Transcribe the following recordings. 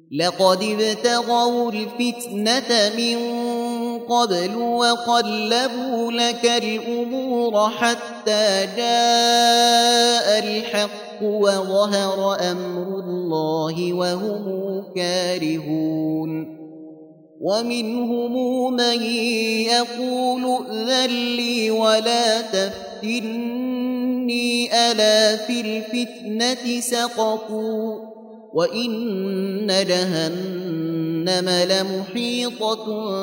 لقد ابتغوا الفتنة من قبل وقلبوا لك الأمور حتى جاء الحق وظهر أمر الله وهم كارهون ومنهم من يقول ائذن لي ولا تفتني ألا في الفتنة سقطوا وإن جهنم لمحيطة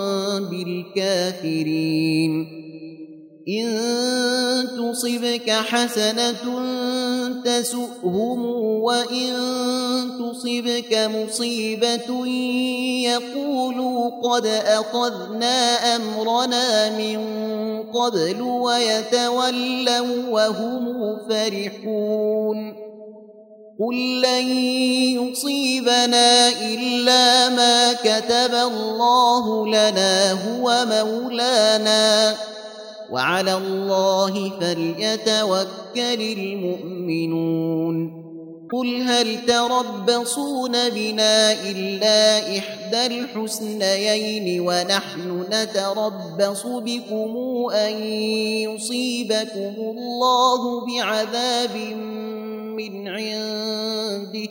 بالكافرين إن تصبك حسنة تسؤهم وإن تصبك مصيبة يقولوا قد أخذنا أمرنا من قبل ويتولوا وهم فرحون قل لن يصيبنا إلا ما كتب الله لنا هو مولانا وعلى الله فليتوكل المؤمنون قل هل تربصون بنا إلا إحدى الحسنيين ونحن نتربص بكم أن يصيبكم الله بعذاب من عنده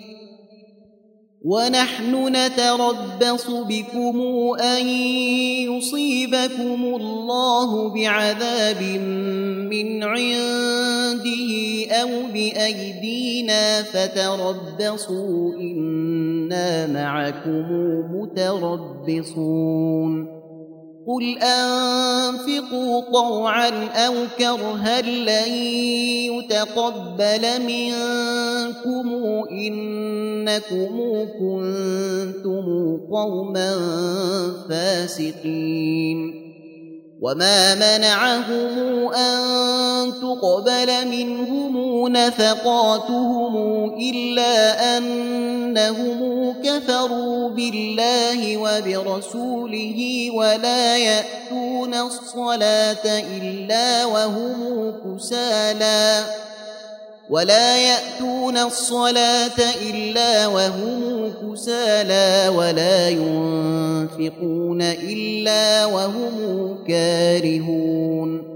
ونحن نتربص بكم أن يصيبكم الله بعذاب من عنده أو بأيدينا فتربصوا إنا معكم متربصون قل أنفقوا طوعا أو كرها لن يتقبل منكم إنكم كنتم قوما فاسقين وما منعهم أن تقبل منهم نفقاتهم إلا أنهم كفروا بالله وبرسوله ولا يأتون الصلاة إلا وهم كسالى ولا ينفقون إلا وهم كارهون